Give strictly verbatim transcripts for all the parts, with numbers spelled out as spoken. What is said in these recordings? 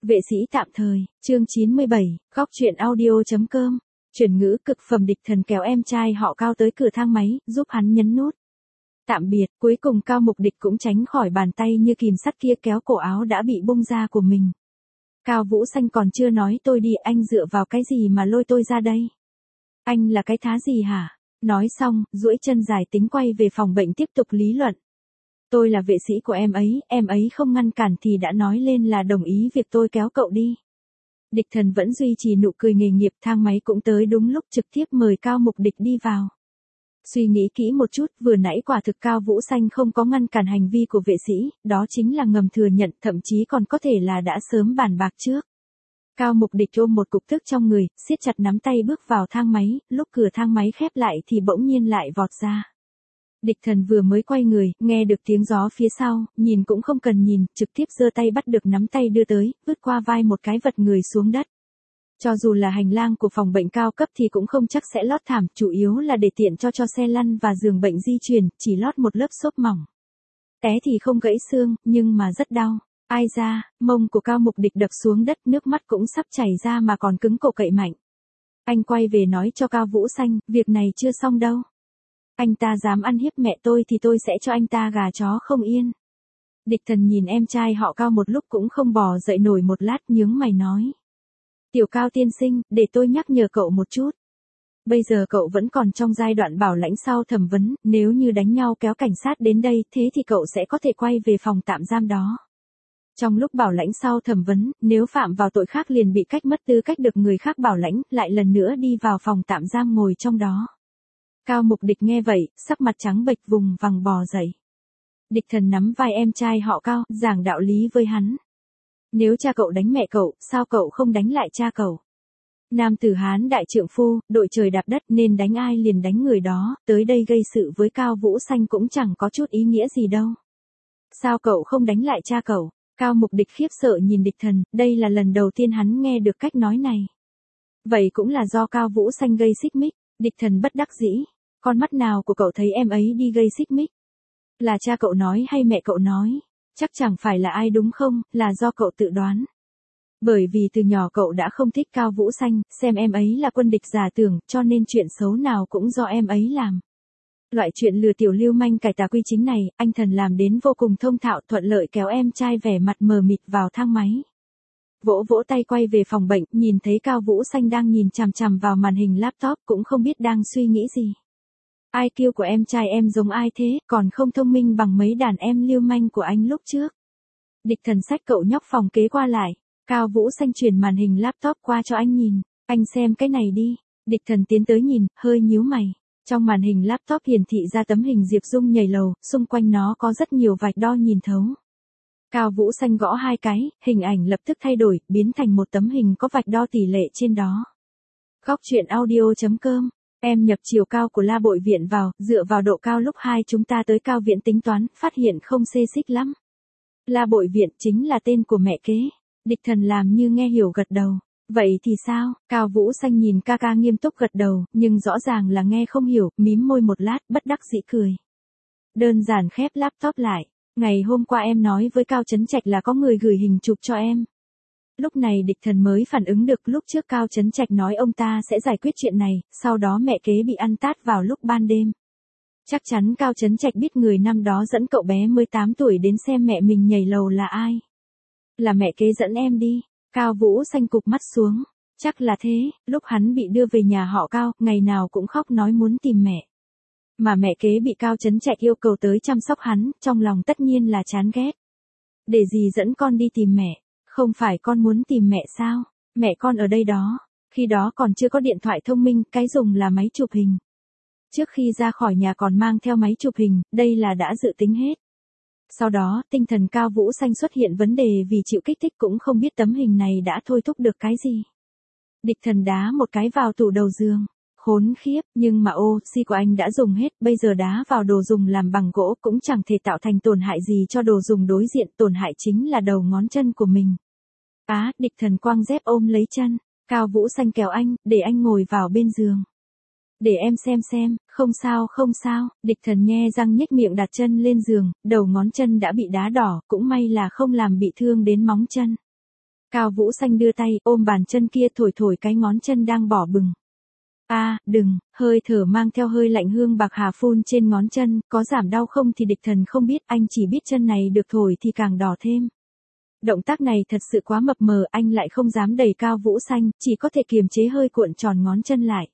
Vệ sĩ tạm thời, chương chín mươi bảy, góc truyện audio.com, chuyển ngữ cực phẩm. Địch Thần kéo em trai họ Cao tới cửa thang máy, giúp hắn nhấn nút. Tạm biệt, cuối cùng Cao Mục Địch cũng tránh khỏi bàn tay như kìm sắt kia kéo cổ áo đã bị bung ra của mình. Cao Vũ Xanh còn chưa nói tôi đi, anh dựa vào cái gì mà lôi tôi ra đây? Anh là cái thá gì hả? Nói xong, duỗi chân dài tính quay về phòng bệnh tiếp tục lý luận. Tôi là vệ sĩ của em ấy, em ấy không ngăn cản thì đã nói lên là đồng ý việc tôi kéo cậu đi. Địch Thần vẫn duy trì nụ cười nghề nghiệp, thang máy cũng tới đúng lúc, trực tiếp mời Cao Mục Địch đi vào. Suy nghĩ kỹ một chút, vừa nãy quả thực Cao Vũ Xanh không có ngăn cản hành vi của vệ sĩ, đó chính là ngầm thừa nhận, thậm chí còn có thể là đã sớm bàn bạc trước. Cao Mục Địch ôm một cục tức trong người, siết chặt nắm tay bước vào thang máy, lúc cửa thang máy khép lại thì bỗng nhiên lại vọt ra. Địch Thần vừa mới quay người, nghe được tiếng gió phía sau, nhìn cũng không cần nhìn, trực tiếp giơ tay bắt được nắm tay đưa tới, vứt qua vai một cái vật người xuống đất. Cho dù là hành lang của phòng bệnh cao cấp thì cũng không chắc sẽ lót thảm, chủ yếu là để tiện cho cho xe lăn và giường bệnh di chuyển, chỉ lót một lớp xốp mỏng. Té thì không gãy xương, nhưng mà rất đau. Ai ra, mông của Cao Mục Địch đập xuống đất, nước mắt cũng sắp chảy ra mà còn cứng cổ cậy mạnh. Anh quay về nói cho Cao Vũ Xanh, việc này chưa xong đâu. Anh ta dám ăn hiếp mẹ tôi thì tôi sẽ cho anh ta gà chó không yên. Địch Thần nhìn em trai họ Cao một lúc cũng không bò dậy nổi, một lát nhướng mày nói. Tiểu Cao tiên sinh, để tôi nhắc nhở cậu một chút. Bây giờ cậu vẫn còn trong giai đoạn bảo lãnh sau thẩm vấn, nếu như đánh nhau kéo cảnh sát đến đây, thế thì cậu sẽ có thể quay về phòng tạm giam đó. Trong lúc bảo lãnh sau thẩm vấn, nếu phạm vào tội khác liền bị cách mất tư cách được người khác bảo lãnh, lại lần nữa đi vào phòng tạm giam ngồi trong đó. Cao Mục Địch nghe vậy, sắc mặt trắng bệch vùng vằng bò dậy. Địch Thần nắm vai em trai họ Cao, giảng đạo lý với hắn. Nếu cha cậu đánh mẹ cậu, sao cậu không đánh lại cha cậu? Nam tử Hán đại trượng phu, đội trời đạp đất nên đánh ai liền đánh người đó, tới đây gây sự với Cao Vũ Xanh cũng chẳng có chút ý nghĩa gì đâu. Sao cậu không đánh lại cha cậu? Cao Mục Địch khiếp sợ nhìn Địch Thần, đây là lần đầu tiên hắn nghe được cách nói này. Vậy cũng là do Cao Vũ Xanh gây xích mích. Địch Thần bất đắc dĩ. Con mắt nào của cậu thấy em ấy đi gây xích mích? Là cha cậu nói hay mẹ cậu nói? Chắc chẳng phải là ai đúng không, là do cậu tự đoán. Bởi vì từ nhỏ cậu đã không thích Cao Vũ Xanh, xem em ấy là quân địch giả tưởng, cho nên chuyện xấu nào cũng do em ấy làm. Loại chuyện lừa tiểu lưu manh cải tà quy chính này, anh Thần làm đến vô cùng thông thạo, thuận lợi kéo em trai vẻ mặt mờ mịt vào thang máy. Vỗ vỗ tay quay về phòng bệnh, nhìn thấy Cao Vũ Xanh đang nhìn chằm chằm vào màn hình laptop, cũng không biết đang suy nghĩ gì. i kiu của em trai em giống ai thế, còn không thông minh bằng mấy đàn em lưu manh của anh lúc trước. Địch Thần xách cậu nhóc phòng kế qua lại. Cao Vũ Xanh chuyển màn hình laptop qua cho anh nhìn. Anh xem cái này đi. Địch Thần tiến tới nhìn, hơi nhíu mày. Trong màn hình laptop hiển thị ra tấm hình Diệp Dung nhảy lầu, xung quanh nó có rất nhiều vạch đo nhìn thấu. Cao Vũ Xanh gõ hai cái, hình ảnh lập tức thay đổi, biến thành một tấm hình có vạch đo tỷ lệ trên đó. Góc truyện audio.com, em nhập chiều cao của La Bội Viện vào, dựa vào độ cao lúc hai chúng ta tới Cao Viện tính toán, phát hiện không xê xích lắm. La Bội Viện chính là tên của mẹ kế. Địch Thần làm như nghe hiểu gật đầu. Vậy thì sao? Cao Vũ Xanh nhìn ca ca nghiêm túc gật đầu, nhưng rõ ràng là nghe không hiểu, mím môi một lát, bất đắc dĩ cười. Đơn giản khép laptop lại. Ngày hôm qua em nói với Cao Chấn Trạch là có người gửi hình chụp cho em. Lúc này Địch Thần mới phản ứng được, lúc trước Cao Chấn Trạch nói ông ta sẽ giải quyết chuyện này, sau đó mẹ kế bị ăn tát vào lúc ban đêm. Chắc chắn Cao Chấn Trạch biết người năm đó dẫn cậu bé mười tám tuổi đến xem mẹ mình nhảy lầu là ai. Là mẹ kế dẫn em đi. Cao Vũ Xanh cụp mắt xuống. Chắc là thế, lúc hắn bị đưa về nhà họ Cao, ngày nào cũng khóc nói muốn tìm mẹ. Mà mẹ kế bị Cao Chấn Trạch yêu cầu tới chăm sóc hắn, trong lòng tất nhiên là chán ghét. Để gì dẫn con đi tìm mẹ? Không phải con muốn tìm mẹ sao? Mẹ con ở đây đó. Khi đó còn chưa có điện thoại thông minh, cái dùng là máy chụp hình. Trước khi ra khỏi nhà còn mang theo máy chụp hình, đây là đã dự tính hết. Sau đó, tinh thần Cao Vũ Xanh xuất hiện vấn đề vì chịu kích thích, cũng không biết tấm hình này đã thôi thúc được cái gì. Địch Thần đá một cái vào tủ đầu giường. Khốn khiếp, nhưng mà oxy của anh đã dùng hết, bây giờ đá vào đồ dùng làm bằng gỗ cũng chẳng thể tạo thành tổn hại gì cho đồ dùng đối diện, tổn hại chính là đầu ngón chân của mình. Á, à, Địch Thần quăng dép ôm lấy chân. Cao Vũ Xanh kéo anh, để anh ngồi vào bên giường. Để em xem xem, không sao không sao. Địch Thần nhe răng nhếch miệng đặt chân lên giường, đầu ngón chân đã bị đá đỏ, cũng may là không làm bị thương đến móng chân. Cao Vũ Xanh đưa tay ôm bàn chân kia thổi thổi cái ngón chân đang bỏ bừng. A, à, đừng, hơi thở mang theo hơi lạnh hương bạc hà phun trên ngón chân, có giảm đau không thì địch thần không biết, anh chỉ biết chân này được thổi thì càng đỏ thêm. Động tác này thật sự quá mập mờ, anh lại không dám đẩy Cao Vũ Xanh, chỉ có thể kiềm chế hơi cuộn tròn ngón chân lại.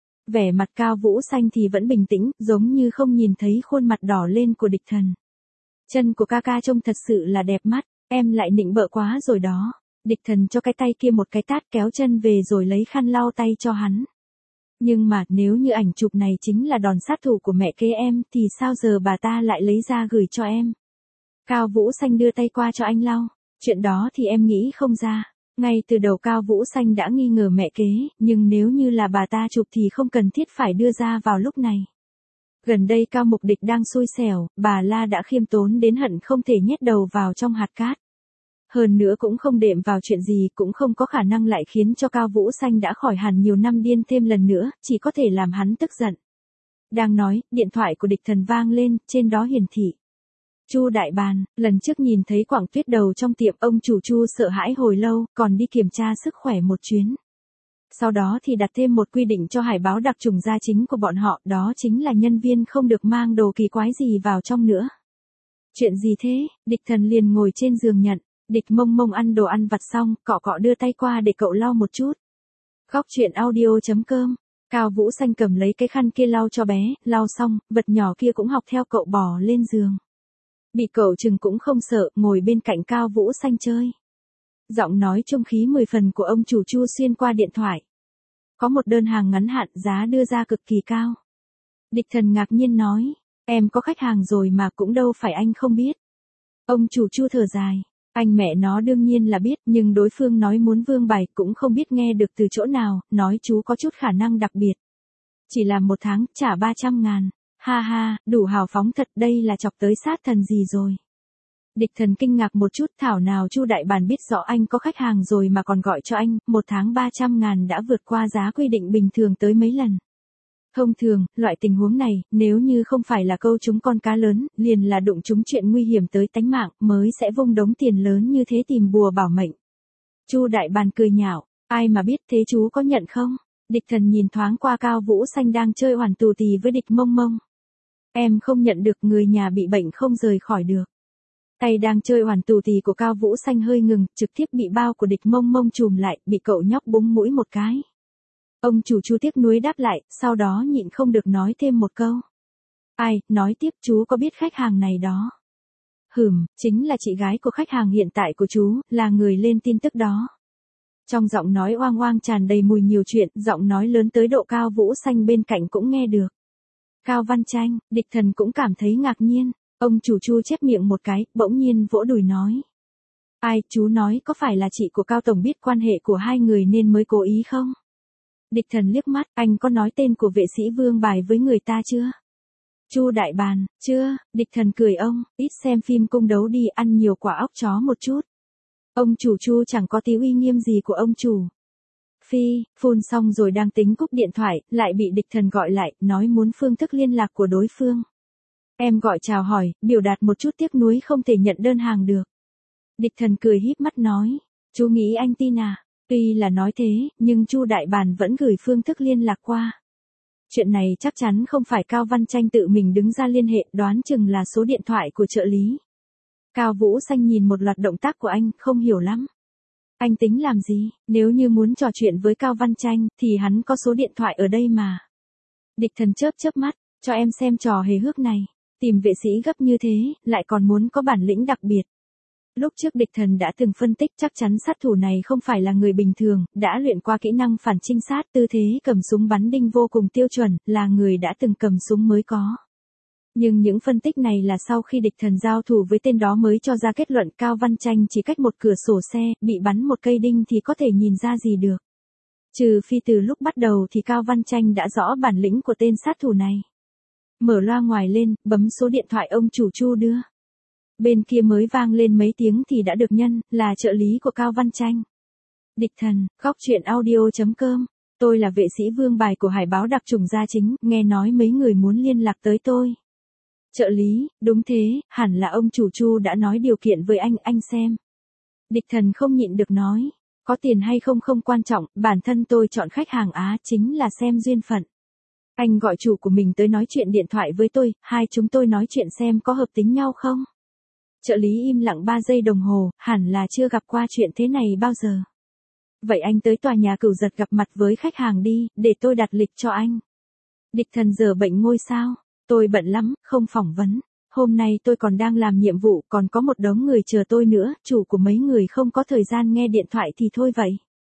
Vẻ mặt Cao Vũ Xanh thì vẫn bình tĩnh, giống như không nhìn thấy khuôn mặt đỏ lên của địch thần. Chân của ca ca trông thật sự là đẹp mắt, em lại nịnh bợ quá rồi đó. Địch thần cho cái tay kia một cái tát kéo chân về rồi lấy khăn lau tay cho hắn. Nhưng mà nếu như ảnh chụp này chính là đòn sát thủ của mẹ kế em thì sao giờ bà ta lại lấy ra gửi cho em. Cao Vũ Xanh đưa tay qua cho anh lau. Chuyện đó thì em nghĩ không ra. Ngay từ đầu Cao Vũ Xanh đã nghi ngờ mẹ kế, nhưng nếu như là bà ta chụp thì không cần thiết phải đưa ra vào lúc này. Gần đây Cao Mục Địch đang xui xẻo, bà La đã khiêm tốn đến hận không thể nhét đầu vào trong hạt cát. Hơn nữa cũng không đệm vào chuyện gì, cũng không có khả năng lại khiến cho Cao Vũ Xanh đã khỏi hẳn nhiều năm điên thêm lần nữa, chỉ có thể làm hắn tức giận. Đang nói, điện thoại của địch thần vang lên, trên đó hiển thị. Chu Đại Bàn, lần trước nhìn thấy Quảng Tuyết đầu trong tiệm, ông chủ Chu sợ hãi hồi lâu, còn đi kiểm tra sức khỏe một chuyến. Sau đó thì đặt thêm một quy định cho hải báo đặc trùng gia chính của bọn họ, đó chính là nhân viên không được mang đồ kỳ quái gì vào trong nữa. Chuyện gì thế? Địch thần liền ngồi trên giường nhận. Địch Mông Mông ăn đồ ăn vặt xong, cọ cọ đưa tay qua để cậu lau một chút. Góc chuyện audio chấm com. Cao Vũ Xanh cầm lấy cái khăn kia lau cho bé, lau xong, vật nhỏ kia cũng học theo cậu bò lên giường. Bị cậu chừng cũng không sợ, ngồi bên cạnh Cao Vũ Xanh chơi. Giọng nói trung khí mười phần của ông chủ Chu xuyên qua điện thoại. Có một đơn hàng ngắn hạn, giá đưa ra cực kỳ cao. Địch thần ngạc nhiên nói, em có khách hàng rồi mà, cũng đâu phải anh không biết. Ông chủ Chu thở dài. Anh mẹ nó đương nhiên là biết, nhưng đối phương nói muốn vương bài cũng không biết nghe được từ chỗ nào, nói chú có chút khả năng đặc biệt. Chỉ làm một tháng, trả ba trăm ngàn. Ha ha, đủ hào phóng thật, đây là chọc tới sát thần gì rồi. Địch thần kinh ngạc một chút, thảo nào Chu Đại Bàn biết rõ anh có khách hàng rồi mà còn gọi cho anh, một tháng ba trăm ngàn đã vượt qua giá quy định bình thường tới mấy lần. Thông thường, loại tình huống này, nếu như không phải là câu trúng con cá lớn, liền là đụng trúng chuyện nguy hiểm tới tánh mạng, mới sẽ vung đống tiền lớn như thế tìm bùa bảo mệnh. Chu Đại Bàn cười nhạo, ai mà biết thế chú có nhận không? Địch thần nhìn thoáng qua Cao Vũ Xanh đang chơi hoàn tù tì với địch Mông Mông. Em không nhận được, người nhà bị bệnh không rời khỏi được. Tay đang chơi hoàn tù tì của Cao Vũ Xanh hơi ngừng, trực tiếp bị bao của địch Mông Mông chùm lại, bị cậu nhóc búng mũi một cái. Ông chủ Chu tiếc nuối đáp lại, sau đó nhịn không được nói thêm một câu. Ai, nói tiếp, chú có biết khách hàng này đó? Hừm, chính là chị gái của khách hàng hiện tại của chú, là người lên tin tức đó. Trong giọng nói oang oang tràn đầy mùi nhiều chuyện, giọng nói lớn tới độ Cao Vũ Xanh bên cạnh cũng nghe được. Cao Văn Tranh, địch thần cũng cảm thấy ngạc nhiên, ông chủ Chu chép miệng một cái, bỗng nhiên vỗ đùi nói. Ai, chú nói có phải là chị của Cao Tổng biết quan hệ của hai người nên mới cố ý không? Địch thần liếc mắt, anh có nói tên của vệ sĩ vương bài với người ta chưa? Chu Đại Bàn, chưa, địch thần cười ông, ít xem phim cung đấu đi, ăn nhiều quả óc chó một chút. Ông chủ Chu chẳng có tí uy nghiêm gì của ông chủ. Phi, phun xong rồi đang tính cúp điện thoại, lại bị địch thần gọi lại, nói muốn phương thức liên lạc của đối phương. Em gọi chào hỏi, biểu đạt một chút tiếc nuối không thể nhận đơn hàng được. Địch thần cười híp mắt nói, chú nghĩ anh tin à? Tuy là nói thế, nhưng Chu Đại Bàn vẫn gửi phương thức liên lạc qua. Chuyện này chắc chắn không phải Cao Văn Tranh tự mình đứng ra liên hệ, đoán chừng là số điện thoại của trợ lý. Cao Vũ Xanh nhìn một loạt động tác của anh, không hiểu lắm. Anh tính làm gì, nếu như muốn trò chuyện với Cao Văn Tranh, thì hắn có số điện thoại ở đây mà. Địch thần chớp chớp mắt, cho em xem trò hề hước này. Tìm vệ sĩ gấp như thế, lại còn muốn có bản lĩnh đặc biệt. Lúc trước địch thần đã từng phân tích chắc chắn sát thủ này không phải là người bình thường, đã luyện qua kỹ năng phản trinh sát, tư thế cầm súng bắn đinh vô cùng tiêu chuẩn, là người đã từng cầm súng mới có. Nhưng những phân tích này là sau khi địch thần giao thủ với tên đó mới cho ra kết luận Cao Văn Tranh chỉ cách một cửa sổ xe, bị bắn một cây đinh thì có thể nhìn ra gì được. Trừ phi từ lúc bắt đầu thì Cao Văn Tranh đã rõ bản lĩnh của tên sát thủ này. Mở loa ngoài lên, bấm số điện thoại ông chủ Chu đưa. Bên kia mới vang lên mấy tiếng thì đã được nhân, là trợ lý của Cao Văn Tranh. Địch thần, góc chuyện audio chấm com. Tôi là vệ sĩ vương bài của hải báo đặc chủng gia chính, nghe nói mấy người muốn liên lạc tới tôi. Trợ lý, đúng thế, hẳn là ông chủ Chu đã nói điều kiện với anh, anh xem. Địch Thần không nhịn được nói. Có tiền hay không không quan trọng, bản thân tôi chọn khách hàng Á chính là xem duyên phận. Anh gọi chủ của mình tới nói chuyện điện thoại với tôi, hai chúng tôi nói chuyện xem có hợp tính nhau không? Trợ lý im lặng ba giây đồng hồ, hẳn là chưa gặp qua chuyện thế này bao giờ. Vậy anh tới tòa nhà Cửu Giật gặp mặt với khách hàng đi, để tôi đặt lịch cho anh. Địch Thần giờ bệnh ngôi sao, tôi bận lắm, không phỏng vấn. Hôm nay tôi còn đang làm nhiệm vụ, còn có một đống người chờ tôi nữa, chủ của mấy người không có thời gian nghe điện thoại thì thôi vậy.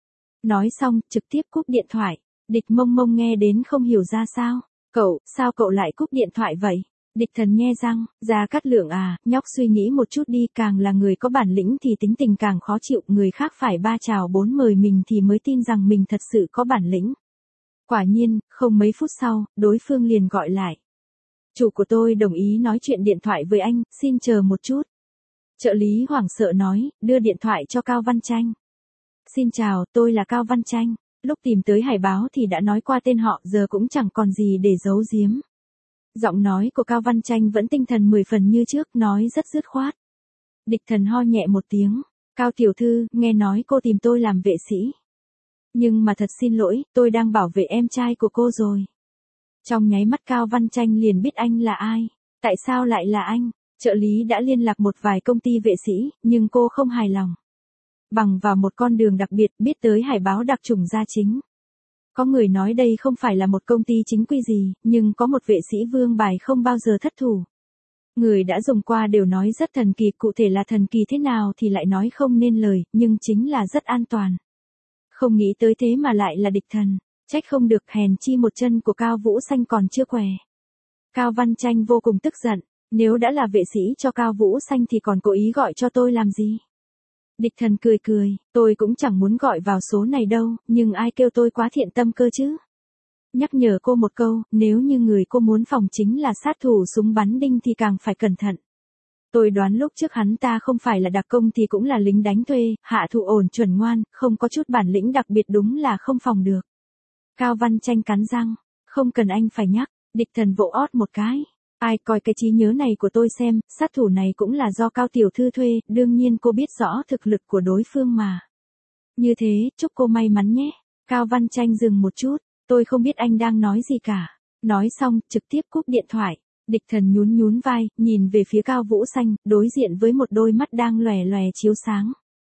Nói xong, trực tiếp cúp điện thoại. Địch Mông Mông nghe đến không hiểu ra sao. Cậu, sao cậu lại cúp điện thoại vậy? Địch Thần nhe răng, Gia Cát Lượng à, nhóc suy nghĩ một chút đi, càng là người có bản lĩnh thì tính tình càng khó chịu, người khác phải ba chào bốn mời mình thì mới tin rằng mình thật sự có bản lĩnh. Quả nhiên, không mấy phút sau, đối phương liền gọi lại. Chủ của tôi đồng ý nói chuyện điện thoại với anh, xin chờ một chút. Trợ lý hoảng sợ nói, đưa điện thoại cho Cao Văn Tranh. Xin chào, tôi là Cao Văn Tranh. Lúc tìm tới Hải báo thì đã nói qua tên họ, giờ cũng chẳng còn gì để giấu giếm. Giọng nói của Cao Văn Tranh vẫn tinh thần mười phần như trước, nói rất dứt khoát. Địch Thần ho nhẹ một tiếng. Cao tiểu thư, nghe nói cô tìm tôi làm vệ sĩ. Nhưng mà thật xin lỗi, tôi đang bảo vệ em trai của cô rồi. Trong nháy mắt Cao Văn Tranh liền biết anh là ai. Tại sao lại là anh? Trợ lý đã liên lạc một vài công ty vệ sĩ, nhưng cô không hài lòng. Bằng vào một con đường đặc biệt biết tới Hải báo đặc chủng gia chính. Có người nói đây không phải là một công ty chính quy gì, nhưng có một vệ sĩ vương bài không bao giờ thất thủ. Người đã dùng qua đều nói rất thần kỳ, cụ thể là thần kỳ thế nào thì lại nói không nên lời, nhưng chính là rất an toàn. Không nghĩ tới thế mà lại là Địch Thần, trách không được, hèn chi một chân của Cao Vũ Xanh còn chưa què. Cao Văn Tranh vô cùng tức giận, nếu đã là vệ sĩ cho Cao Vũ Xanh thì còn cố ý gọi cho tôi làm gì? Địch Thần cười cười, tôi cũng chẳng muốn gọi vào số này đâu, nhưng ai kêu tôi quá thiện tâm cơ chứ? Nhắc nhở cô một câu, nếu như người cô muốn phòng chính là sát thủ súng bắn đinh thì càng phải cẩn thận. Tôi đoán lúc trước hắn ta không phải là đặc công thì cũng là lính đánh thuê, hạ thủ ổn chuẩn ngoan, không có chút bản lĩnh đặc biệt đúng là không phòng được. Cao Văn Tranh cắn răng, không cần anh phải nhắc. Địch Thần vỗ ót một cái. Ai coi cái trí nhớ này của tôi xem, sát thủ này cũng là do Cao tiểu thư thuê, đương nhiên cô biết rõ thực lực của đối phương mà. Như thế, chúc cô may mắn nhé. Cao Văn Tranh dừng một chút, tôi không biết anh đang nói gì cả. Nói xong, trực tiếp cúp điện thoại. Địch Thần nhún nhún vai, nhìn về phía Cao Vũ Xanh, đối diện với một đôi mắt đang lòe lòe chiếu sáng.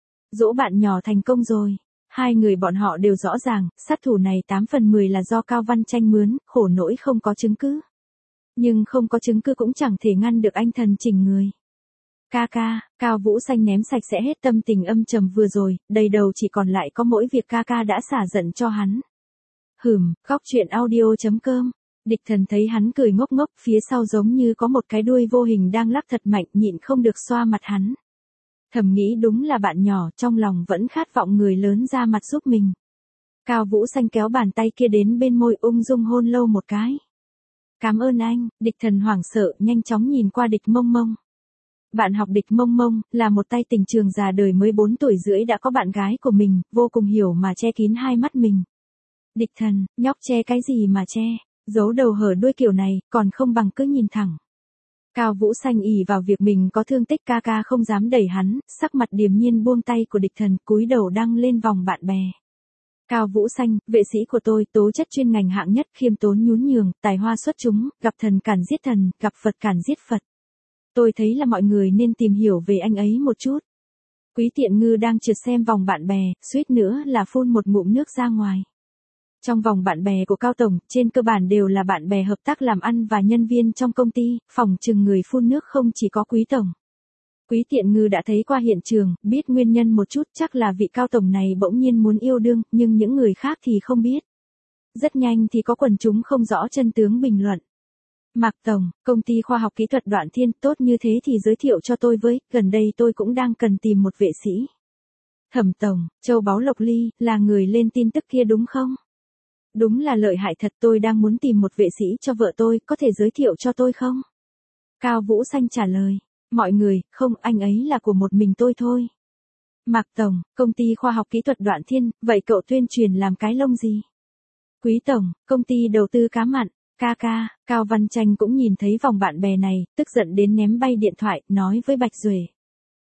Dỗ bạn nhỏ thành công rồi. Hai người bọn họ đều rõ ràng, sát thủ này tám phần mười là do Cao Văn Tranh mướn, khổ nỗi không có chứng cứ. Nhưng không có chứng cứ cũng chẳng thể ngăn được anh thần chỉnh người. Ca ca, Cao Vũ Xanh ném sạch sẽ hết tâm tình âm trầm vừa rồi, đầy đầu chỉ còn lại có mỗi việc ca ca đã xả giận cho hắn. Hửm, khóc chuyện audio chấm com. Địch Thần thấy hắn cười ngốc ngốc, phía sau giống như có một cái đuôi vô hình đang lắc thật mạnh, nhịn không được xoa mặt hắn. Thầm nghĩ đúng là bạn nhỏ, trong lòng vẫn khát vọng người lớn ra mặt giúp mình. Cao Vũ Xanh kéo bàn tay kia đến bên môi, ung dung hôn lâu một cái. Cảm ơn anh. Địch Thần hoảng sợ, nhanh chóng nhìn qua Địch Mông Mông. Bạn học Địch Mông Mông, là một tay tình trường già đời mới bốn tuổi rưỡi đã có bạn gái của mình, vô cùng hiểu mà che kín hai mắt mình. Địch Thần, nhóc che cái gì mà che, giấu đầu hở đuôi kiểu này, còn không bằng cứ nhìn thẳng. Cao Vũ Xanh ỷ vào việc mình có thương tích, ca ca không dám đẩy hắn, sắc mặt điềm nhiên buông tay của Địch Thần, cúi đầu đăng lên vòng bạn bè. Cao Vũ Xanh, vệ sĩ của tôi, tố chất chuyên ngành hạng nhất, khiêm tốn nhún nhường, tài hoa xuất chúng, gặp thần cản giết thần, gặp Phật cản giết Phật. Tôi thấy là mọi người nên tìm hiểu về anh ấy một chút. Quý Tiện Ngư đang trượt xem vòng bạn bè, suýt nữa là phun một ngụm nước ra ngoài. Trong vòng bạn bè của Cao Tổng, trên cơ bản đều là bạn bè hợp tác làm ăn và nhân viên trong công ty, phòng chừng người phun nước không chỉ có Quý Tổng. Quý Tiện Ngư đã thấy qua hiện trường, biết nguyên nhân một chút, chắc là vị Cao Tổng này bỗng nhiên muốn yêu đương, nhưng những người khác thì không biết. Rất nhanh thì có quần chúng không rõ chân tướng bình luận. Mạc Tổng, công ty khoa học kỹ thuật Đoạn Thiên, tốt như thế thì giới thiệu cho tôi với, gần đây tôi cũng đang cần tìm một vệ sĩ. Thẩm Tổng, Châu Báu Lộc Ly, là người lên tin tức kia đúng không? Đúng là lợi hại thật, tôi đang muốn tìm một vệ sĩ cho vợ tôi, có thể giới thiệu cho tôi không? Cao Vũ Xanh trả lời. Mọi người, không, anh ấy là của một mình tôi thôi. Mạc Tổng, công ty khoa học kỹ thuật Đoạn Thiên, vậy cậu tuyên truyền làm cái lông gì? Quý Tổng, công ty đầu tư cá mặn, ca ca, Cao Văn Tranh cũng nhìn thấy vòng bạn bè này, tức giận đến ném bay điện thoại, nói với Bạch Duệ.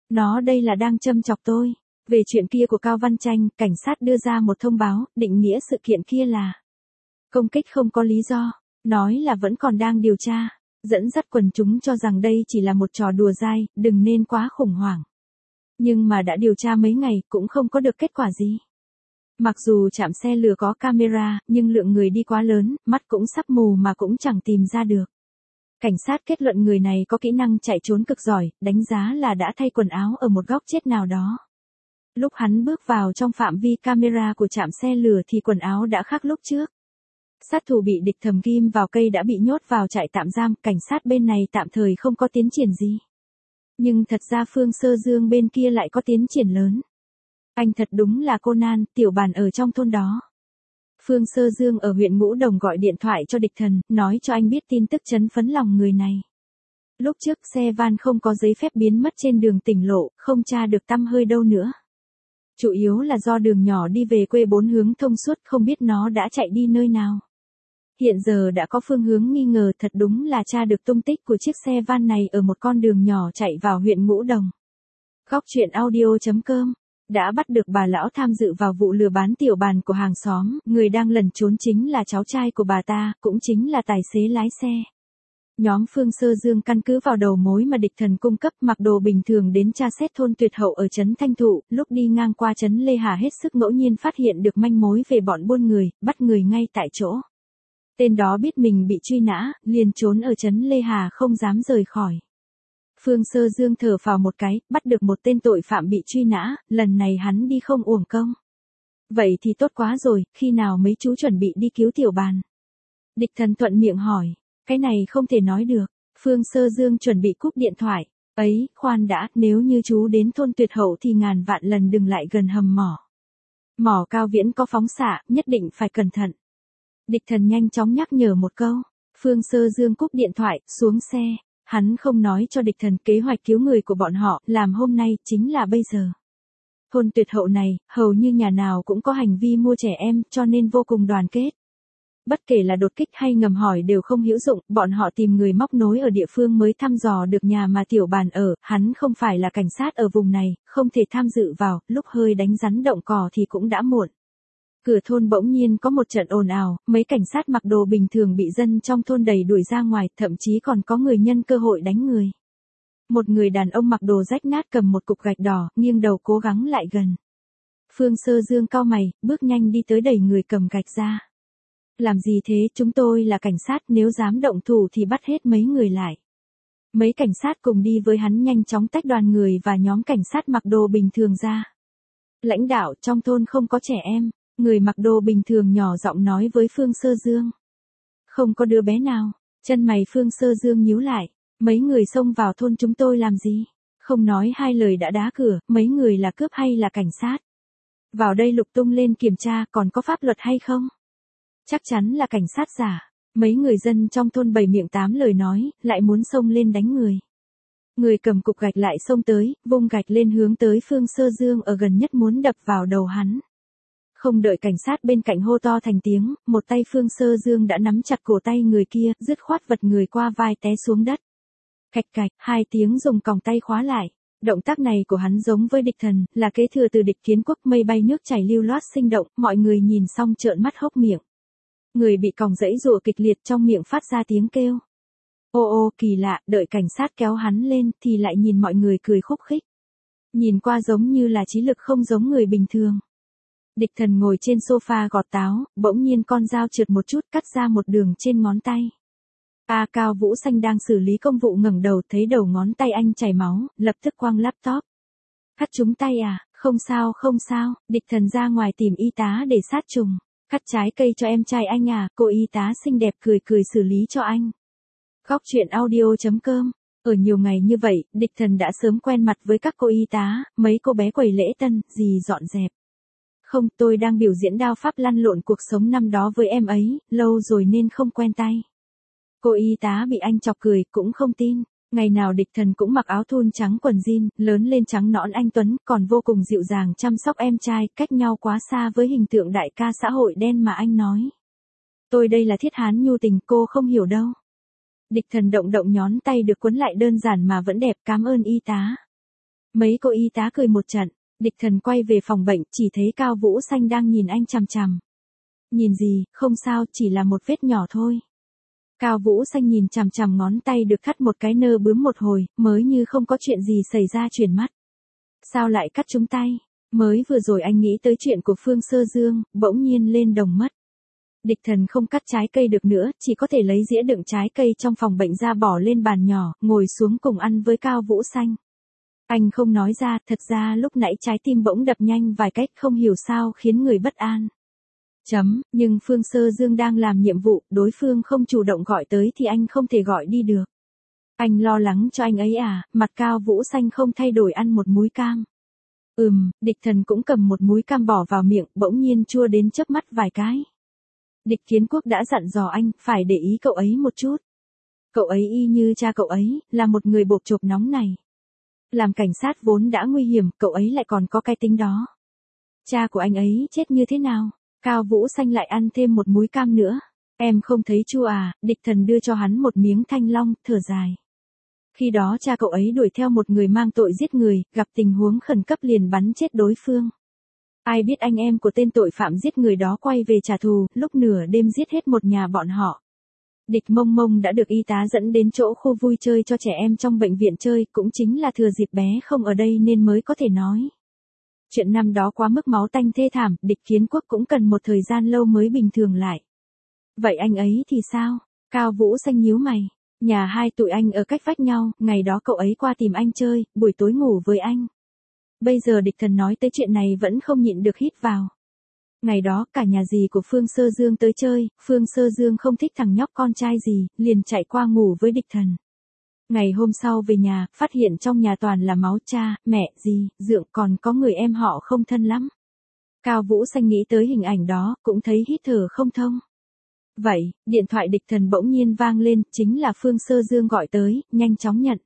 Nó đây là đang châm chọc tôi. Về chuyện kia của Cao Văn Tranh, cảnh sát đưa ra một thông báo, định nghĩa sự kiện kia là công kích không có lý do, nói là vẫn còn đang điều tra, dẫn dắt quần chúng cho rằng đây chỉ là một trò đùa dai, đừng nên quá khủng hoảng. Nhưng mà đã điều tra mấy ngày cũng không có được kết quả gì. Mặc dù trạm xe lửa có camera, nhưng lượng người đi quá lớn, mắt cũng sắp mù mà cũng chẳng tìm ra được. Cảnh sát kết luận người này có kỹ năng chạy trốn cực giỏi, đánh giá là đã thay quần áo ở một góc chết nào đó. Lúc hắn bước vào trong phạm vi camera của trạm xe lửa thì quần áo đã khác lúc trước. Sát thủ bị địch thầm ghim vào cây đã bị nhốt vào trại tạm giam, cảnh sát bên này tạm thời không có tiến triển gì. Nhưng thật ra Phương Sơ Dương bên kia lại có tiến triển lớn. Anh thật đúng là Conan, tiểu bàn ở trong thôn đó. Phương Sơ Dương ở huyện Ngũ Đồng gọi điện thoại cho địch thần, nói cho anh biết tin tức chấn phấn lòng người này. Lúc trước xe van không có giấy phép biến mất trên đường tỉnh lộ, không tra được tăm hơi đâu nữa. Chủ yếu là do đường nhỏ đi về quê bốn hướng thông suốt, không biết nó đã chạy đi nơi nào. Hiện giờ đã có phương hướng nghi ngờ, thật đúng là tra được tung tích của chiếc xe van này ở một con đường nhỏ chạy vào huyện Ngũ Đồng. Góc truyện audio chấm com đã bắt được bà lão tham dự vào vụ lừa bán tiểu bàn của hàng xóm, người đang lẩn trốn chính là cháu trai của bà ta, cũng chính là tài xế lái xe. Nhóm Phương Sơ Dương căn cứ vào đầu mối mà địch thần cung cấp, mặc đồ bình thường đến tra xét thôn Tuyệt Hậu ở trấn Thanh Thụ, lúc đi ngang qua trấn Lê Hà hết sức ngẫu nhiên phát hiện được manh mối về bọn buôn người, bắt người ngay tại chỗ. Tên đó biết mình bị truy nã, liền trốn ở trấn Lê Hà không dám rời khỏi. Phương Sơ Dương thở phào một cái, bắt được một tên tội phạm bị truy nã, lần này hắn đi không uổng công. Vậy thì tốt quá rồi, khi nào mấy chú chuẩn bị đi cứu tiểu bàn? Địch thần thuận miệng hỏi, cái này không thể nói được. Phương Sơ Dương chuẩn bị cúp điện thoại. Ấy, khoan đã, nếu như chú đến thôn Tuyệt Hậu thì ngàn vạn lần đừng lại gần hầm mỏ. Mỏ Cao Viễn có phóng xạ, nhất định phải cẩn thận. Địch thần nhanh chóng nhắc nhở một câu. Phương Sơ Dương cúp điện thoại, xuống xe. Hắn không nói cho địch thần kế hoạch cứu người của bọn họ, làm hôm nay, chính là bây giờ. Thôn Tuyệt Hậu này, hầu như nhà nào cũng có hành vi mua trẻ em, cho nên vô cùng đoàn kết. Bất kể là đột kích hay ngầm hỏi đều không hữu dụng, bọn họ tìm người móc nối ở địa phương mới thăm dò được nhà mà tiểu bàn ở, hắn không phải là cảnh sát ở vùng này, không thể tham dự vào, lúc hơi đánh rắn động cỏ thì cũng đã muộn. Cửa thôn bỗng nhiên có một trận ồn ào, mấy cảnh sát mặc đồ bình thường bị dân trong thôn đẩy đuổi ra ngoài, thậm chí còn có người nhân cơ hội đánh người. Một người đàn ông mặc đồ rách nát cầm một cục gạch đỏ, nghiêng đầu cố gắng lại gần. Phương Sơ Dương cau mày, bước nhanh đi tới đẩy người cầm gạch ra. Làm gì thế, chúng tôi là cảnh sát, nếu dám động thủ thì bắt hết mấy người lại. Mấy cảnh sát cùng đi với hắn nhanh chóng tách đoàn người và nhóm cảnh sát mặc đồ bình thường ra. Lãnh đạo, trong thôn không có trẻ em. Người mặc đồ bình thường nhỏ giọng nói với Phương Sơ Dương. Không có đứa bé nào. Chân mày Phương Sơ Dương nhíu lại. Mấy người xông vào thôn chúng tôi làm gì? Không nói hai lời đã đá cửa, mấy người là cướp hay là cảnh sát? Vào đây lục tung lên kiểm tra còn có pháp luật hay không? Chắc chắn là cảnh sát giả. Mấy người dân trong thôn bảy miệng tám lời nói, lại muốn xông lên đánh người. Người cầm cục gạch lại xông tới, vung gạch lên hướng tới Phương Sơ Dương ở gần nhất muốn đập vào đầu hắn. Không đợi cảnh sát bên cạnh hô to thành tiếng, một tay Phương Sơ Dương đã nắm chặt cổ tay người kia, dứt khoát vật người qua vai té xuống đất. Cạch cạch, hai tiếng dùng còng tay khóa lại. Động tác này của hắn giống với địch thần, là kế thừa từ địch kiến quốc, mây bay nước chảy lưu loát sinh động, mọi người nhìn xong trợn mắt hốc miệng. Người bị còng giãy giụa kịch liệt trong miệng phát ra tiếng kêu. Ô ô, kỳ lạ, đợi cảnh sát kéo hắn lên thì lại nhìn mọi người cười khúc khích. Nhìn qua giống như là trí lực không giống người bình thường. Địch thần ngồi trên sofa gọt táo, bỗng nhiên con dao trượt một chút cắt ra một đường trên ngón tay. A Cao Vũ Xanh đang xử lý công vụ ngẩng đầu thấy đầu ngón tay anh chảy máu, lập tức quăng laptop. Cắt trúng tay à, không sao không sao, địch thần ra ngoài tìm y tá để sát trùng. Cắt trái cây cho em trai anh à, cô y tá xinh đẹp cười cười xử lý cho anh. Góc truyện audio chấm com. Ở nhiều ngày như vậy, địch thần đã sớm quen mặt với các cô y tá, mấy cô bé quầy lễ tân, gì dọn dẹp. Không, tôi đang biểu diễn đao pháp lăn lộn cuộc sống năm đó với em ấy, lâu rồi nên không quen tay. Cô y tá bị anh chọc cười, cũng không tin. Ngày nào địch thần cũng mặc áo thun trắng quần jean, lớn lên trắng nõn anh Tuấn, còn vô cùng dịu dàng chăm sóc em trai, cách nhau quá xa với hình tượng đại ca xã hội đen mà anh nói. Tôi đây là thiết hán nhu tình, cô không hiểu đâu. Địch thần động động nhón tay được quấn lại đơn giản mà vẫn đẹp, cảm ơn y tá. Mấy cô y tá cười một trận, Địch Thần quay về phòng bệnh, chỉ thấy Cao Vũ Xanh đang nhìn anh chằm chằm. Nhìn gì, không sao, chỉ là một vết nhỏ thôi. Cao Vũ Xanh nhìn chằm chằm ngón tay được cắt một cái nơ bướm một hồi, mới như không có chuyện gì xảy ra chuyển mắt. Sao lại cắt chúng tay? Mới vừa rồi anh nghĩ tới chuyện của Phương Sơ Dương, bỗng nhiên lên đồng mất. Địch Thần không cắt trái cây được nữa, chỉ có thể lấy dĩa đựng trái cây trong phòng bệnh ra bỏ lên bàn nhỏ, ngồi xuống cùng ăn với Cao Vũ Xanh. Anh không nói ra, thật ra lúc nãy trái tim bỗng đập nhanh vài cách không hiểu sao khiến người bất an. Chấm, nhưng Phương Sơ Dương đang làm nhiệm vụ, đối phương không chủ động gọi tới thì anh không thể gọi đi được. Anh lo lắng cho anh ấy à, mặt Cao Vũ Xanh không thay đổi ăn một múi cam. Ừm, Địch Thần cũng cầm một múi cam bỏ vào miệng, bỗng nhiên chua đến chớp mắt vài cái. Địch Kiến Quốc đã dặn dò anh, phải để ý cậu ấy một chút. Cậu ấy y như cha cậu ấy, là một người bộp chộp nóng này. Làm cảnh sát vốn đã nguy hiểm, cậu ấy lại còn có cái tính đó. Cha của anh ấy chết như thế nào? Cao Vũ Xanh lại ăn thêm một múi cam nữa. Em không thấy chua à? Địch Thần đưa cho hắn một miếng thanh long, thở dài. Khi đó cha cậu ấy đuổi theo một người mang tội giết người, gặp tình huống khẩn cấp liền bắn chết đối phương. Ai biết anh em của tên tội phạm giết người đó quay về trả thù, lúc nửa đêm giết hết một nhà bọn họ. Địch Mông Mông đã được y tá dẫn đến chỗ khu vui chơi cho trẻ em trong bệnh viện chơi, cũng chính là thừa dịp bé không ở đây nên mới có thể nói. Chuyện năm đó quá mức máu tanh thê thảm, Địch Kiến Quốc cũng cần một thời gian lâu mới bình thường lại. Vậy anh ấy thì sao? Cao Vũ Xanh nhíu mày. Nhà hai tụi anh ở cách vách nhau, ngày đó cậu ấy qua tìm anh chơi, buổi tối ngủ với anh. Bây giờ Địch Thần nói tới chuyện này vẫn không nhịn được hít vào. Ngày đó cả nhà dì của Phương Sơ Dương tới chơi, Phương Sơ Dương không thích thằng nhóc con trai gì, liền chạy qua ngủ với Địch Thần. Ngày hôm sau về nhà, phát hiện trong nhà toàn là máu cha, mẹ, dì, dượng còn có người em họ không thân lắm. Cao Vũ Xanh nghĩ tới hình ảnh đó, cũng thấy hít thở không thông. Vậy, điện thoại Địch Thần bỗng nhiên vang lên, chính là Phương Sơ Dương gọi tới, nhanh chóng nhận.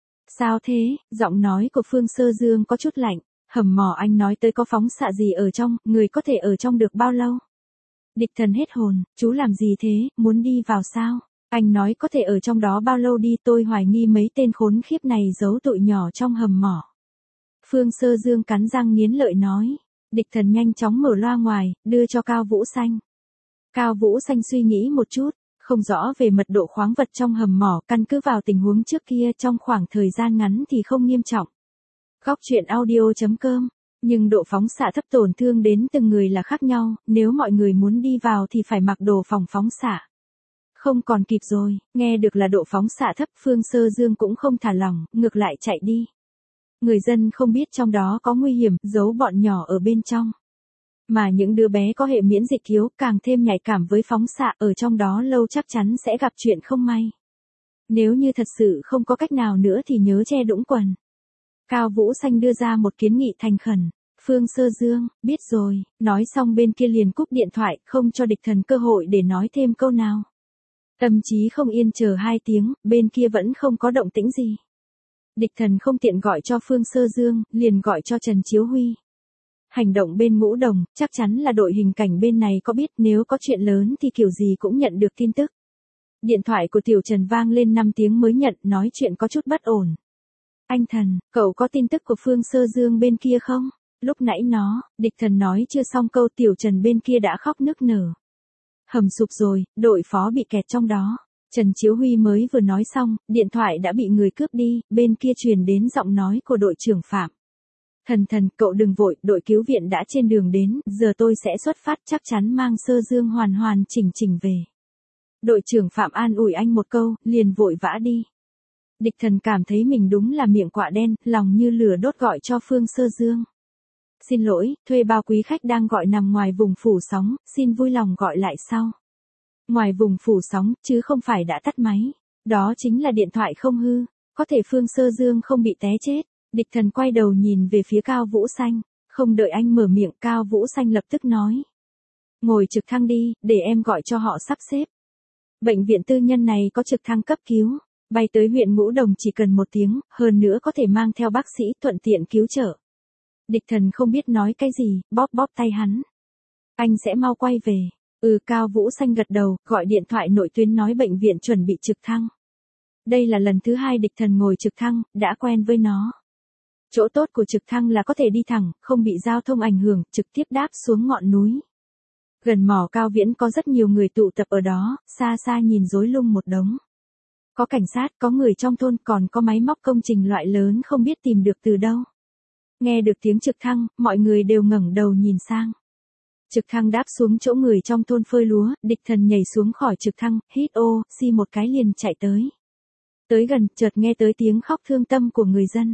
Sao thế? Giọng nói của Phương Sơ Dương có chút lạnh. Hầm mỏ anh nói tới có phóng xạ gì ở trong, người có thể ở trong được bao lâu? Địch Thần hết hồn, chú làm gì thế, muốn đi vào sao? Anh nói có thể ở trong đó bao lâu đi, tôi hoài nghi mấy tên khốn khiếp này giấu tụi nhỏ trong hầm mỏ. Phương Sơ Dương cắn răng nghiến lợi nói. Địch Thần nhanh chóng mở loa ngoài, đưa cho Cao Vũ Xanh. Cao Vũ Xanh suy nghĩ một chút, không rõ về mật độ khoáng vật trong hầm mỏ, căn cứ vào tình huống trước kia trong khoảng thời gian ngắn thì không nghiêm trọng. Góc truyện audio chấm com, nhưng độ phóng xạ thấp tổn thương đến từng người là khác nhau, nếu mọi người muốn đi vào thì phải mặc đồ phòng phóng xạ. Không còn kịp rồi, nghe được là độ phóng xạ thấp, Phương Sơ Dương cũng không thả lỏng, ngược lại chạy đi. Người dân không biết trong đó có nguy hiểm, giấu bọn nhỏ ở bên trong. Mà những đứa bé có hệ miễn dịch yếu, càng thêm nhạy cảm với phóng xạ, ở trong đó lâu chắc chắn sẽ gặp chuyện không may. Nếu như thật sự không có cách nào nữa thì nhớ che đũng quần. Cao Vũ Xanh đưa ra một kiến nghị thành khẩn. Phương Sơ Dương, biết rồi, nói xong bên kia liền cúp điện thoại, không cho Địch Thần cơ hội để nói thêm câu nào. Tâm trí không yên chờ hai tiếng, bên kia vẫn không có động tĩnh gì. Địch Thần không tiện gọi cho Phương Sơ Dương, liền gọi cho Trần Chiếu Huy. Hành động bên Ngũ Đồng, chắc chắn là đội hình cảnh bên này có biết, nếu có chuyện lớn thì kiểu gì cũng nhận được tin tức. Điện thoại của Tiểu Trần vang lên năm tiếng mới nhận, nói chuyện có chút bất ổn. Anh Thần, cậu có tin tức của Phương Sơ Dương bên kia không? Lúc nãy nó, Địch Thần nói chưa xong câu Tiểu Trần bên kia đã khóc nức nở. Hầm sụp rồi, đội phó bị kẹt trong đó. Trần Chiếu Huy mới vừa nói xong, điện thoại đã bị người cướp đi, bên kia truyền đến giọng nói của đội trưởng Phạm. Thần thần, cậu đừng vội, đội cứu viện đã trên đường đến, giờ tôi sẽ xuất phát, chắc chắn mang Sơ Dương hoàn hoàn chỉnh chỉnh về. Đội trưởng Phạm an ủi anh một câu, liền vội vã đi. Địch Thần cảm thấy mình đúng là miệng quạ đen, lòng như lửa đốt gọi cho Phương Sơ Dương. Xin lỗi, thuê bao quý khách đang gọi nằm ngoài vùng phủ sóng, xin vui lòng gọi lại sau. Ngoài vùng phủ sóng, chứ không phải đã tắt máy. Đó chính là điện thoại không hư, có thể Phương Sơ Dương không bị té chết. Địch Thần quay đầu nhìn về phía Cao Vũ Xanh, không đợi anh mở miệng, Cao Vũ Xanh lập tức nói. Ngồi trực thăng đi, để em gọi cho họ sắp xếp. Bệnh viện tư nhân này có trực thăng cấp cứu, bay tới huyện Ngũ Đồng chỉ cần một tiếng, hơn nữa có thể mang theo bác sĩ thuận tiện cứu trợ. Địch Thần không biết nói cái gì, bóp bóp tay hắn. Anh sẽ mau quay về. Ừ, Cao Vũ Xanh gật đầu, gọi điện thoại nội tuyến nói bệnh viện chuẩn bị trực thăng. Đây là lần thứ hai Địch Thần ngồi trực thăng, đã quen với nó. Chỗ tốt của trực thăng là có thể đi thẳng, không bị giao thông ảnh hưởng, trực tiếp đáp xuống ngọn núi. Gần mỏ Cao Viễn có rất nhiều người tụ tập ở đó, xa xa nhìn rối lung một đống. Có cảnh sát, có người trong thôn, còn có máy móc công trình loại lớn không biết tìm được từ đâu. Nghe được tiếng trực thăng, mọi người đều ngẩng đầu nhìn sang. Trực thăng đáp xuống chỗ người trong thôn phơi lúa, Địch Thần nhảy xuống khỏi trực thăng, hít ô, xi một cái liền chạy tới. Tới gần, chợt nghe tới tiếng khóc thương tâm của người dân.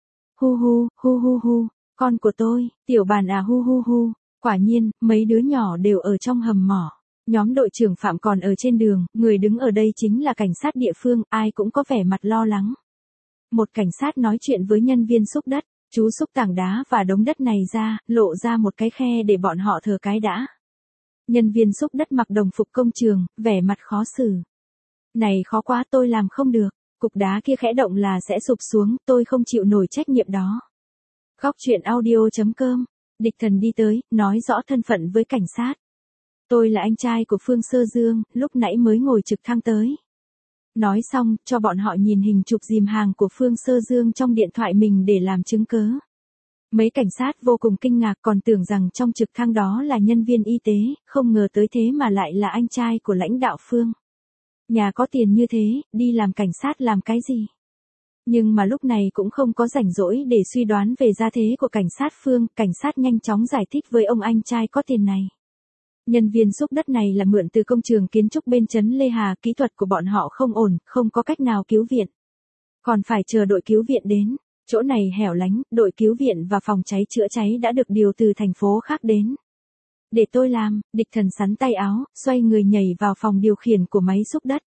Hu hu, hu hu hu, con của tôi, tiểu bàn à hu hu hu, quả nhiên, mấy đứa nhỏ đều ở trong hầm mỏ. Nhóm đội trưởng Phạm còn ở trên đường, người đứng ở đây chính là cảnh sát địa phương, ai cũng có vẻ mặt lo lắng. Một cảnh sát nói chuyện với nhân viên xúc đất, chú xúc tảng đá và đống đất này ra, lộ ra một cái khe để bọn họ thở cái đã. Nhân viên xúc đất mặc đồng phục công trường, vẻ mặt khó xử. Này khó quá, tôi làm không được, cục đá kia khẽ động là sẽ sụp xuống, tôi không chịu nổi trách nhiệm đó. Góc truyện audio chấm com, Địch Thần đi tới, nói rõ thân phận với cảnh sát. Tôi là anh trai của Phương Sơ Dương, lúc nãy mới ngồi trực thăng tới. Nói xong, cho bọn họ nhìn hình chụp dìm hàng của Phương Sơ Dương trong điện thoại mình để làm chứng cớ. Mấy cảnh sát vô cùng kinh ngạc, còn tưởng rằng trong trực thăng đó là nhân viên y tế, không ngờ tới thế mà lại là anh trai của lãnh đạo Phương. Nhà có tiền như thế, đi làm cảnh sát làm cái gì? Nhưng mà lúc này cũng không có rảnh rỗi để suy đoán về gia thế của cảnh sát Phương, cảnh sát nhanh chóng giải thích với ông anh trai có tiền này. Nhân viên xúc đất này là mượn từ công trường kiến trúc bên trấn Lê Hà, kỹ thuật của bọn họ không ổn, không có cách nào cứu viện. Còn phải chờ đội cứu viện đến, chỗ này hẻo lánh, đội cứu viện và phòng cháy chữa cháy đã được điều từ thành phố khác đến. Để tôi làm, Địch Thần sắn tay áo, xoay người nhảy vào phòng điều khiển của máy xúc đất.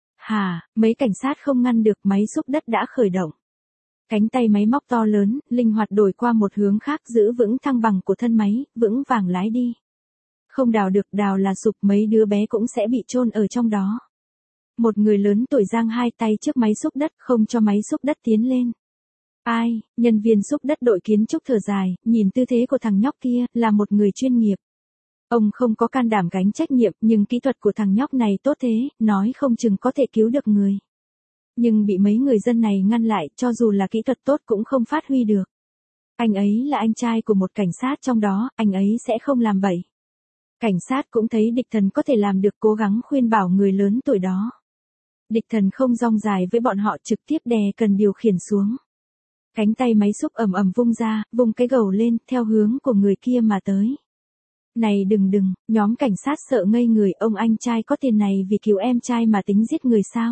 Hà, mấy cảnh sát không ngăn được, máy xúc đất đã khởi động. Cánh tay máy móc to lớn, linh hoạt đổi qua một hướng khác, giữ vững thăng bằng của thân máy, vững vàng lái đi. Không đào được, đào là sụp, mấy đứa bé cũng sẽ bị chôn ở trong đó. Một người lớn tuổi giang hai tay trước máy xúc đất, không cho máy xúc đất tiến lên. Ai, nhân viên xúc đất đội kiến trúc thở dài, nhìn tư thế của thằng nhóc kia, là một người chuyên nghiệp. Ông không có can đảm gánh trách nhiệm, nhưng kỹ thuật của thằng nhóc này tốt thế, nói không chừng có thể cứu được người. Nhưng bị mấy người dân này ngăn lại, cho dù là kỹ thuật tốt cũng không phát huy được. Anh ấy là anh trai của một cảnh sát trong đó, anh ấy sẽ không làm bậy. Cảnh sát cũng thấy Địch Thần có thể làm được, cố gắng khuyên bảo người lớn tuổi đó. Địch Thần không rong dài với bọn họ, trực tiếp đè cần điều khiển xuống. Cánh tay máy xúc ầm ầm vung ra, vung cái gầu lên, theo hướng của người kia mà tới. Này đừng đừng, nhóm cảnh sát sợ ngây người, ông anh trai có tiền này vì cứu em trai mà tính giết người sao?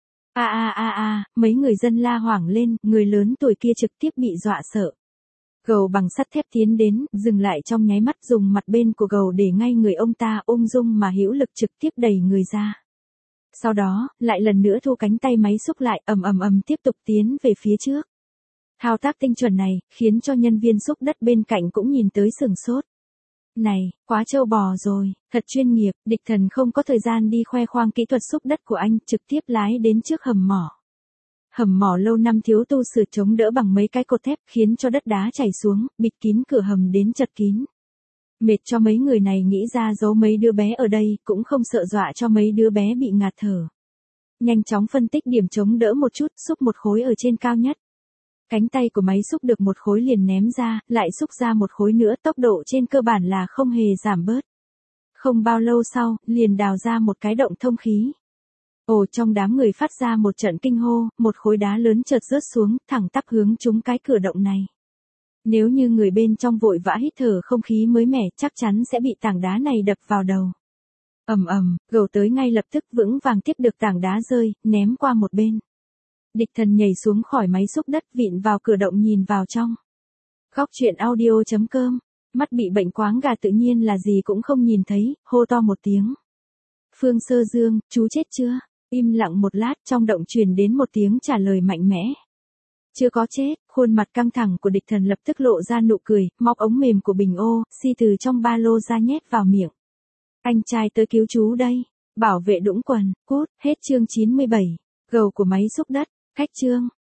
A a a a, mấy người dân la hoảng lên, người lớn tuổi kia trực tiếp bị dọa sợ. Gầu bằng sắt thép tiến đến, dừng lại trong nháy mắt, dùng mặt bên của gầu để ngay người ông ta, ung dung mà hữu lực trực tiếp đẩy người ra. Sau đó, lại lần nữa thu cánh tay máy xúc lại, ầm ầm ầm tiếp tục tiến về phía trước. Thao tác tinh chuẩn này, khiến cho nhân viên xúc đất bên cạnh cũng nhìn tới sửng sốt. Này, quá trâu bò rồi, thật chuyên nghiệp. Địch Thần không có thời gian đi khoe khoang kỹ thuật xúc đất của anh, trực tiếp lái đến trước hầm mỏ. Hầm mỏ lâu năm thiếu tu sửa, chống đỡ bằng mấy cái cột thép, khiến cho đất đá chảy xuống, bịt kín cửa hầm đến chật kín. Mệt cho mấy người này nghĩ ra giấu mấy đứa bé ở đây, cũng không sợ dọa cho mấy đứa bé bị ngạt thở. Nhanh chóng phân tích điểm chống đỡ một chút, xúc một khối ở trên cao nhất. Cánh tay của máy xúc được một khối liền ném ra, lại xúc ra một khối nữa, tốc độ trên cơ bản là không hề giảm bớt. Không bao lâu sau, liền đào ra một cái động thông khí. Ồ, trong đám người phát ra một trận kinh hô, một khối đá lớn chợt rớt xuống, thẳng tắp hướng trúng cái cửa động này. Nếu như người bên trong vội vã hít thở không khí mới mẻ, chắc chắn sẽ bị tảng đá này đập vào đầu. Ầm ầm, gầu tới ngay lập tức vững vàng tiếp được tảng đá rơi, ném qua một bên. Địch Thần nhảy xuống khỏi máy xúc đất, vịn vào cửa động nhìn vào trong. Góc truyện audio chấm com, mắt bị bệnh quáng gà tự nhiên là gì cũng không nhìn thấy, hô to một tiếng. Phương Sơ Dương, chú chết chưa? Im lặng một lát, trong động truyền đến một tiếng trả lời mạnh mẽ. Chưa có chết. Khuôn mặt căng thẳng của Địch Thần lập tức lộ ra nụ cười, móc ống mềm của bình ô, xi từ trong ba lô ra nhét vào miệng. Anh trai tới cứu chú đây. Bảo vệ đũng quần, cút, hết chương chín mươi bảy. Gầu của máy xúc đất, cách chương.